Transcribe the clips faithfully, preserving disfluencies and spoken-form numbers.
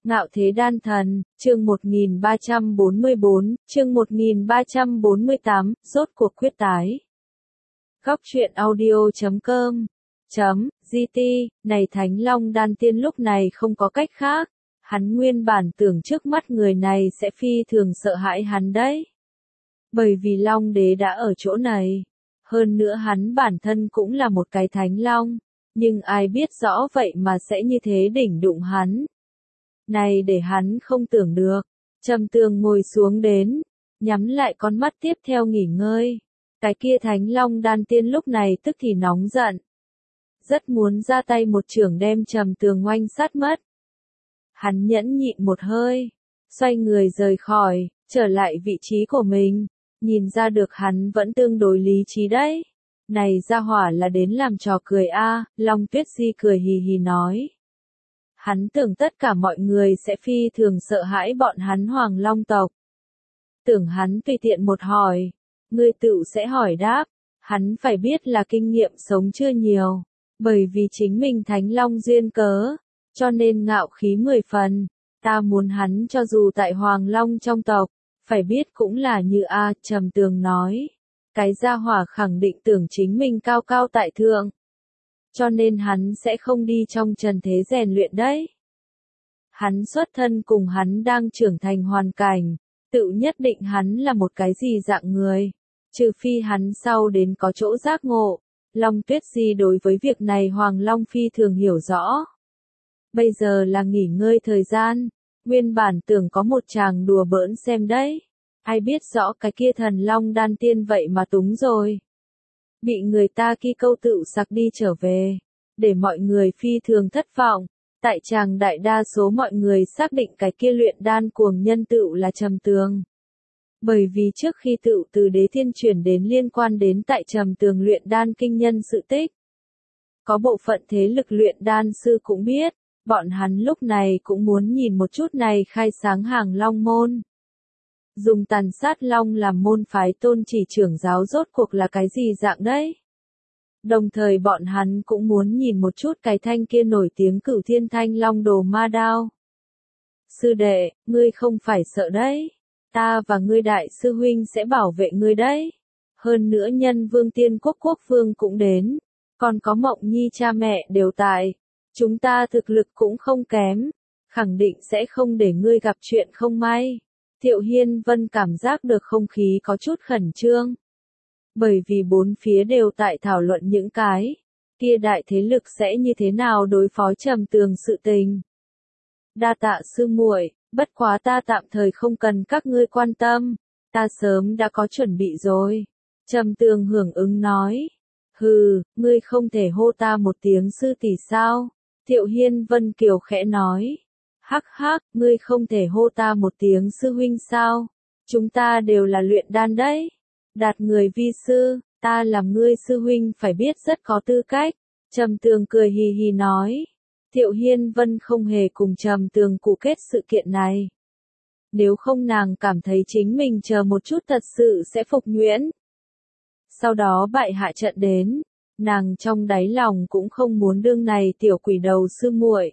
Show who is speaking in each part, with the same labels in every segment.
Speaker 1: Ngạo thế đan thần, chương một nghìn ba trăm bốn mươi bốn, chương một nghìn ba trăm bốn mươi tám, rốt cuộc quyết tái. Góc truyện audio chấm com chấm gt, này Thánh Long đan tiên lúc này không có cách khác, hắn nguyên bản tưởng trước mắt người này sẽ phi thường sợ hãi hắn đấy. Bởi vì Long đế đã ở chỗ này, hơn nữa hắn bản thân cũng là một cái Thánh Long, nhưng ai biết rõ vậy mà sẽ như thế đỉnh đụng hắn. Này để hắn không tưởng được, Trầm Tường ngồi xuống đến, nhắm lại con mắt tiếp theo nghỉ ngơi. Cái kia Thánh Long đan tiên lúc này tức thì nóng giận. Rất muốn ra tay một chưởng đem Trầm Tường oanh sát mất. Hắn nhẫn nhịn một hơi, xoay người rời khỏi, trở lại vị trí của mình, nhìn ra được hắn vẫn tương đối lý trí đấy. Này gia hỏa là đến làm trò cười a, à, Long Tuyết Di cười hì hì nói. Hắn tưởng tất cả mọi người sẽ phi thường sợ hãi bọn hắn Hoàng Long tộc. Tưởng hắn tùy tiện một hỏi, người tự sẽ hỏi đáp, hắn phải biết là kinh nghiệm sống chưa nhiều, bởi vì chính mình Thánh Long duyên cớ, cho nên ngạo khí mười phần, ta muốn hắn cho dù tại Hoàng Long trong tộc, phải biết cũng là như A, Trầm Tường nói. Cái gia hỏa khẳng định tưởng chính mình cao cao tại thượng. Cho nên hắn sẽ không đi trong trần thế rèn luyện đấy. Hắn xuất thân cùng hắn đang trưởng thành hoàn cảnh, tự nhất định hắn là một cái gì dạng người. Trừ phi hắn sau đến có chỗ giác ngộ, Long Tuyết Di đối với việc này Hoàng Long phi thường hiểu rõ. Bây giờ là nghỉ ngơi thời gian, nguyên bản tưởng có một chàng đùa bỡn xem đấy. Ai biết rõ cái kia thần Long đan tiên vậy mà túng rồi. Bị người ta ki câu tự sặc đi trở về, để mọi người phi thường thất vọng. Tại chàng đại đa số mọi người xác định cái kia luyện đan cuồng nhân tựu là Trầm Tường. Bởi vì trước khi tựu từ Đế Thiên chuyển đến liên quan đến tại Trầm Tường luyện đan kinh nhân sự tích. Có bộ phận thế lực luyện đan sư cũng biết, bọn hắn lúc này cũng muốn nhìn một chút này khai sáng hàng Long môn. Dùng tàn sát Long làm môn phái tôn chỉ trưởng giáo rốt cuộc là cái gì dạng đấy? Đồng thời bọn hắn cũng muốn nhìn một chút cái thanh kia nổi tiếng Cửu Thiên Thanh Long đồ ma đao. Sư đệ, ngươi không phải sợ đấy. Ta và ngươi đại sư huynh sẽ bảo vệ ngươi đấy. Hơn nữa Nhân Vương Tiên Quốc Quốc Vương cũng đến. Còn có Mộng Nhi cha mẹ đều tại. Chúng ta thực lực cũng không kém. Khẳng định sẽ không để ngươi gặp chuyện không may. Thiệu Hiên Vân cảm giác được không khí có chút khẩn trương. Bởi vì bốn phía đều tại thảo luận những cái kia đại thế lực sẽ như thế nào đối phó Trầm Tường sự tình. Đa tạ sư muội, bất quá ta tạm thời không cần các ngươi quan tâm, ta sớm đã có chuẩn bị rồi. Trầm Tường hưởng ứng nói. Hừ, ngươi không thể hô ta một tiếng sư tỷ sao? Thiệu Hiên Vân kiều khẽ nói. Hắc hắc, ngươi không thể hô ta một tiếng sư huynh sao? Chúng ta đều là luyện đan đấy. Đạt người vi sư, ta làm ngươi sư huynh phải biết rất có tư cách. Trầm Tường cười hì hì nói. Thiệu Hiên Vân không hề cùng Trầm Tường cụ kết sự kiện này. Nếu không nàng cảm thấy chính mình chờ một chút thật sự sẽ phục nhuyễn. Sau đó bại hạ trận đến, nàng trong đáy lòng cũng không muốn đương này tiểu quỷ đầu sư muội.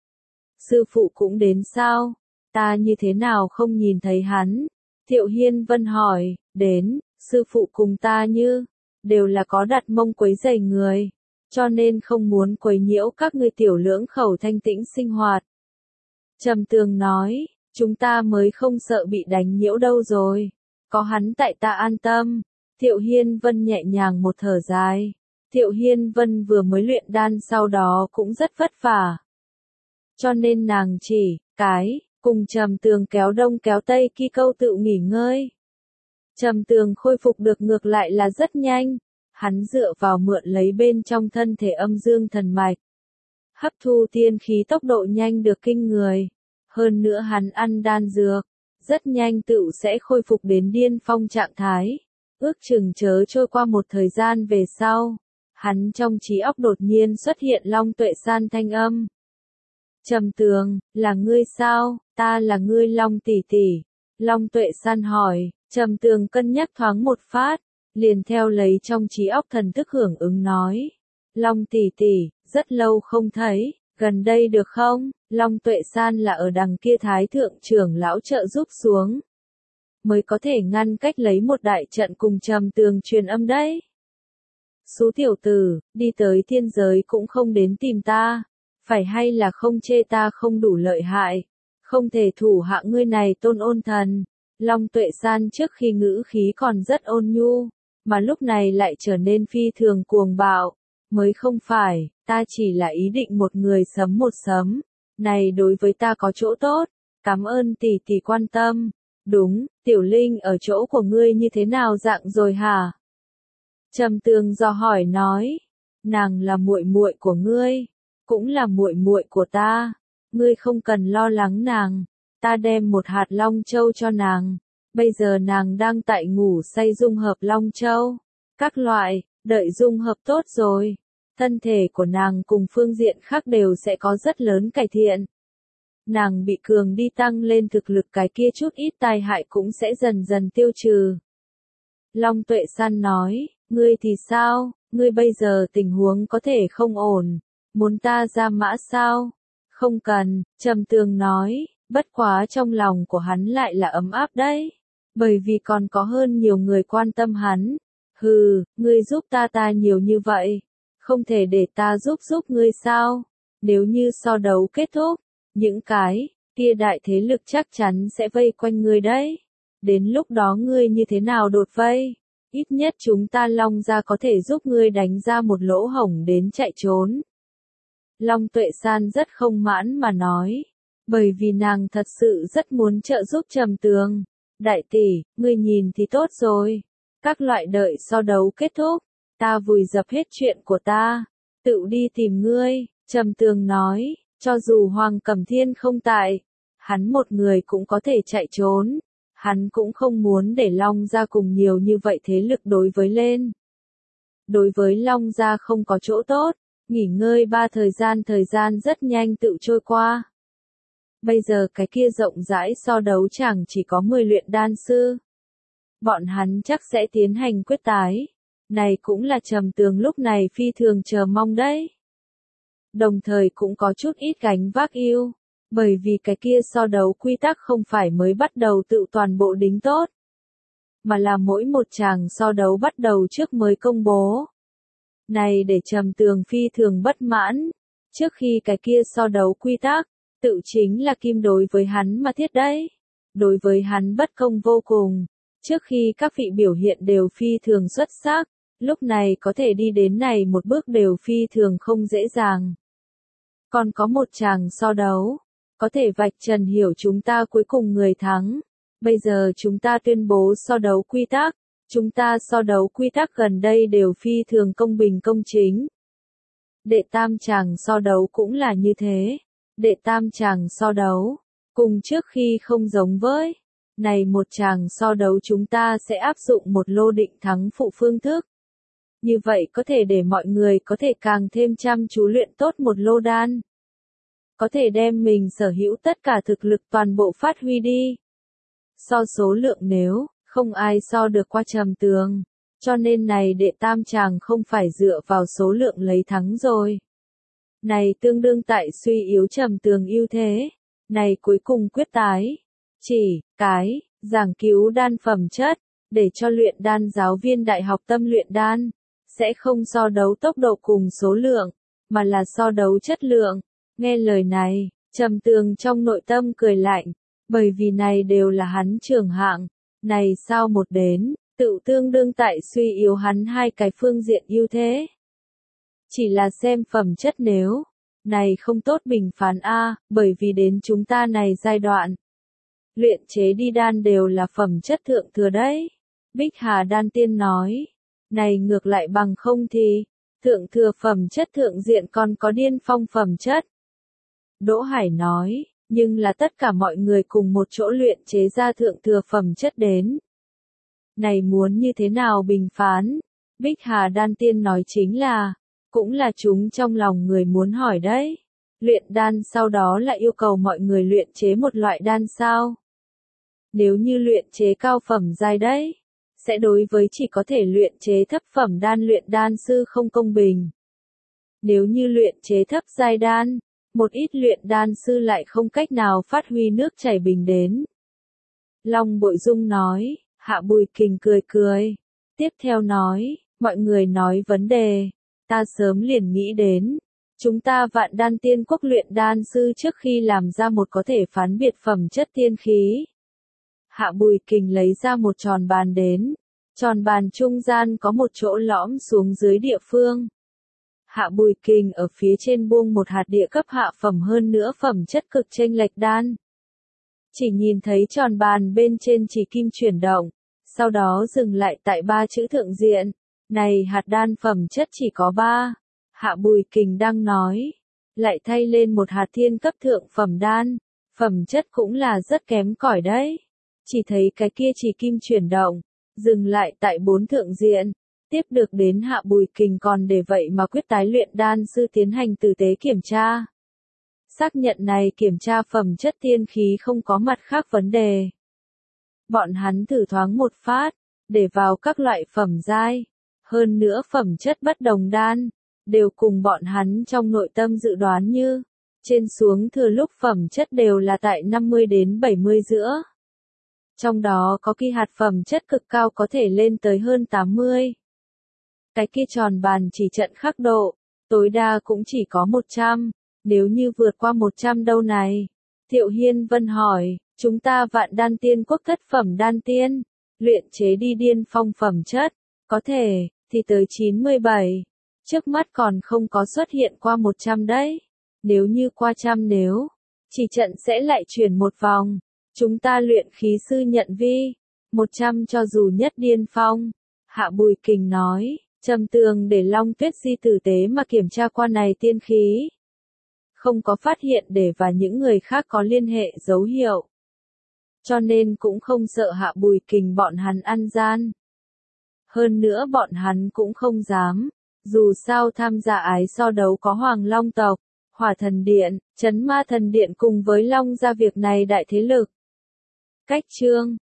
Speaker 1: Sư phụ cũng đến sao? Ta như thế nào không nhìn thấy hắn? Thiệu Hiên Vân hỏi, đến, sư phụ cùng ta như, đều là có đặt mông quấy rầy người, cho nên không muốn quấy nhiễu các ngươi tiểu lưỡng khẩu thanh tĩnh sinh hoạt. Trầm Tường nói, chúng ta mới không sợ bị đánh nhiễu đâu rồi, có hắn tại ta an tâm. Thiệu Hiên Vân nhẹ nhàng một thở dài. Thiệu Hiên Vân vừa mới luyện đan sau đó cũng rất vất vả. Cho nên nàng chỉ, cái, cùng Trầm Tường kéo đông kéo tây ki câu tự nghỉ ngơi. Trầm Tường khôi phục được ngược lại là rất nhanh, hắn dựa vào mượn lấy bên trong thân thể âm dương thần mạch. Hấp thu tiên khí tốc độ nhanh được kinh người, hơn nữa hắn ăn đan dược, rất nhanh tự sẽ khôi phục đến điên phong trạng thái. Ước chừng chớ trôi qua một thời gian về sau, hắn trong trí óc đột nhiên xuất hiện Long Tuệ San thanh âm. Trầm Tường, là ngươi sao? Ta là ngươi Long tỷ tỷ. Long Tuệ San hỏi. Trầm Tường cân nhắc thoáng một phát, liền theo lấy trong trí óc thần thức hưởng ứng nói. Long tỷ tỷ, rất lâu không thấy, gần đây được không? Long Tuệ San là ở đằng kia Thái thượng trưởng lão trợ giúp xuống, mới có thể ngăn cách lấy một đại trận cùng Trầm Tường truyền âm đấy. Số tiểu tử, đi tới thiên giới cũng không đến tìm ta, phải hay là không chê ta không đủ lợi hại, không thể thủ hạ ngươi này Tôn Ôn Thần. Long Tuệ San trước khi ngữ khí còn rất ôn nhu, mà lúc này lại trở nên phi thường cuồng bạo, mới không phải, ta chỉ là ý định một người sấm một sấm, này đối với ta có chỗ tốt, cảm ơn tỷ tỷ quan tâm. Đúng, Tiểu Linh ở chỗ của ngươi như thế nào dạng rồi hả? Trầm Tường dò hỏi nói, nàng là muội muội của ngươi, cũng là muội muội của ta, ngươi không cần lo lắng nàng, ta đem một hạt Long Châu cho nàng, bây giờ nàng đang tại ngủ say dung hợp Long Châu, các loại, đợi dung hợp tốt rồi, thân thể của nàng cùng phương diện khác đều sẽ có rất lớn cải thiện. Nàng bị cường đi tăng lên thực lực, cái kia chút ít tai hại cũng sẽ dần dần tiêu trừ. Long Tuệ San nói, ngươi thì sao, ngươi bây giờ tình huống có thể không ổn, muốn ta ra mã sao? Không cần, Trầm Tường nói, bất quá trong lòng của hắn lại là ấm áp đấy, bởi vì còn có hơn nhiều người quan tâm hắn. Hừ, ngươi giúp ta ta nhiều như vậy, không thể để ta giúp giúp ngươi sao? Nếu như so đấu kết thúc, những cái kia đại thế lực chắc chắn sẽ vây quanh ngươi đấy. Đến lúc đó ngươi như thế nào đột vây? Ít nhất chúng ta Long gia có thể giúp ngươi đánh ra một lỗ hổng đến chạy trốn. Long Tuệ San rất không mãn mà nói, bởi vì nàng thật sự rất muốn trợ giúp Trầm Tường. Đại tỷ, ngươi nhìn thì tốt rồi. Các loại đợi so đấu kết thúc, ta vùi dập hết chuyện của ta, tự đi tìm ngươi. Trầm Tường nói, cho dù Hoàng Cẩm Thiên không tại, hắn một người cũng có thể chạy trốn. Hắn cũng không muốn để Long gia cùng nhiều như vậy thế lực đối với lên. Đối với Long gia không có chỗ tốt, nghỉ ngơi ba thời gian thời gian rất nhanh tự trôi qua. Bây giờ cái kia rộng rãi so đấu chẳng chỉ có mười luyện đan sư. Bọn hắn chắc sẽ tiến hành quyết tái. Này cũng là Trầm Tường lúc này phi thường chờ mong đấy. Đồng thời cũng có chút ít gánh vác yêu. Bởi vì cái kia so đấu quy tắc không phải mới bắt đầu tự toàn bộ đính tốt, mà là mỗi một chàng so đấu bắt đầu trước mới công bố. Này để Trầm Tường phi thường bất mãn, trước khi cái kia so đấu quy tắc, tự chính là kim đối với hắn mà thiết đấy. Đối với hắn bất công vô cùng, trước khi các vị biểu hiện đều phi thường xuất sắc, lúc này có thể đi đến này một bước đều phi thường không dễ dàng. Còn có một chàng so đấu, có thể vạch trần hiểu chúng ta cuối cùng người thắng. Bây giờ chúng ta tuyên bố so đấu quy tắc, chúng ta so đấu quy tắc gần đây đều phi thường công bình công chính. Đệ tam chàng so đấu cũng là như thế. Đệ tam chàng so đấu, cùng trước khi không giống với. Này một chàng so đấu chúng ta sẽ áp dụng một lô định thắng phụ phương thức. Như vậy có thể để mọi người có thể càng thêm chăm chú luyện tốt một lô đan. Có thể đem mình sở hữu tất cả thực lực toàn bộ phát huy đi. So số lượng nếu, không ai so được qua Trầm Tường. Cho nên này đệ tam chàng không phải dựa vào số lượng lấy thắng rồi. Này tương đương tại suy yếu Trầm Tường ưu thế. Này cuối cùng quyết tái. Chỉ, cái, giảng cứu đan phẩm chất, để cho luyện đan giáo viên đại học tâm luyện đan. Sẽ không so đấu tốc độ cùng số lượng, mà là so đấu chất lượng. Nghe lời này, Trầm Tường trong nội tâm cười lạnh, bởi vì này đều là hắn trưởng hạng, này sao một đến, tự tương đương tại suy yếu hắn hai cái phương diện ưu thế. Chỉ là xem phẩm chất nếu, này không tốt bình phán A, bởi vì đến chúng ta này giai đoạn, luyện chế đi đan đều là phẩm chất thượng thừa đấy. Bích Hà Đan Tiên nói, này ngược lại bằng không thì, thượng thừa phẩm chất thượng diện còn có điên phong phẩm chất. Đỗ Hải nói, nhưng là tất cả mọi người cùng một chỗ luyện chế ra thượng thừa phẩm chất đến. Này muốn như thế nào bình phán? Bích Hà Đan Tiên nói chính là, cũng là chúng trong lòng người muốn hỏi đấy. Luyện đan sau đó lại yêu cầu mọi người luyện chế một loại đan sao? Nếu như luyện chế cao phẩm giai đấy, sẽ đối với chỉ có thể luyện chế thấp phẩm đan luyện đan sư không công bình. Nếu như luyện chế thấp giai đan, một ít luyện đan sư lại không cách nào phát huy nước chảy bình đến. Long Bội Dung nói, Hạ Bùi Kình cười cười. Tiếp theo nói, mọi người nói vấn đề, ta sớm liền nghĩ đến. Chúng ta Vạn Đan Tiên Quốc luyện đan sư trước khi làm ra một có thể phán biệt phẩm chất tiên khí. Hạ Bùi Kình lấy ra một tròn bàn đến. Tròn bàn trung gian có một chỗ lõm xuống dưới địa phương. Hạ Bùi Kình ở phía trên buông một hạt địa cấp hạ phẩm hơn nữa phẩm chất cực chênh lệch đan. Chỉ nhìn thấy tròn bàn bên trên chỉ kim chuyển động, sau đó dừng lại tại ba chữ thượng diện. Này hạt đan phẩm chất chỉ có ba. Hạ Bùi Kình đang nói, lại thay lên một hạt thiên cấp thượng phẩm đan, phẩm chất cũng là rất kém cỏi đấy. Chỉ thấy cái kia chỉ kim chuyển động, dừng lại tại bốn thượng diện. Tiếp được đến Hạ Bùi Kình còn để vậy mà quyết tái luyện đan sư tiến hành tử tế kiểm tra. Xác nhận này kiểm tra phẩm chất tiên khí không có mặt khác vấn đề. Bọn hắn thử thoáng một phát, để vào các loại phẩm giai, hơn nữa phẩm chất bất đồng đan, đều cùng bọn hắn trong nội tâm dự đoán như, trên xuống thừa lúc phẩm chất đều là tại năm mươi đến bảy mươi giữa. Trong đó có kỳ hạt phẩm chất cực cao có thể lên tới hơn tám mươi. Cái kia tròn bàn chỉ trận khắc độ, tối đa cũng chỉ có một trăm, nếu như vượt qua một trăm đâu này. Thiệu Hiên Vân hỏi, chúng ta Vạn Đan Tiên Quốc thất phẩm đan tiên, luyện chế đi điên phong phẩm chất, có thể, thì tới chín mươi bảy. Trước mắt còn không có xuất hiện qua một trăm đấy. Nếu như qua trăm nếu, chỉ trận sẽ lại chuyển một vòng. Chúng ta luyện khí sư nhận vi, một trăm cho dù nhất điên phong. Hạ Bùi Kình nói, trầm tường để Long Tuyết Di tử tế mà kiểm tra qua này tiên khí. Không có phát hiện để và những người khác có liên hệ dấu hiệu. Cho nên cũng không sợ Hạ Bùi Kình bọn hắn ăn gian. Hơn nữa bọn hắn cũng không dám. Dù sao tham gia ái so đấu có Hoàng Long tộc, Hỏa Thần Điện, Chấn Ma Thần Điện cùng với Long gia việc này đại thế lực. Cách chương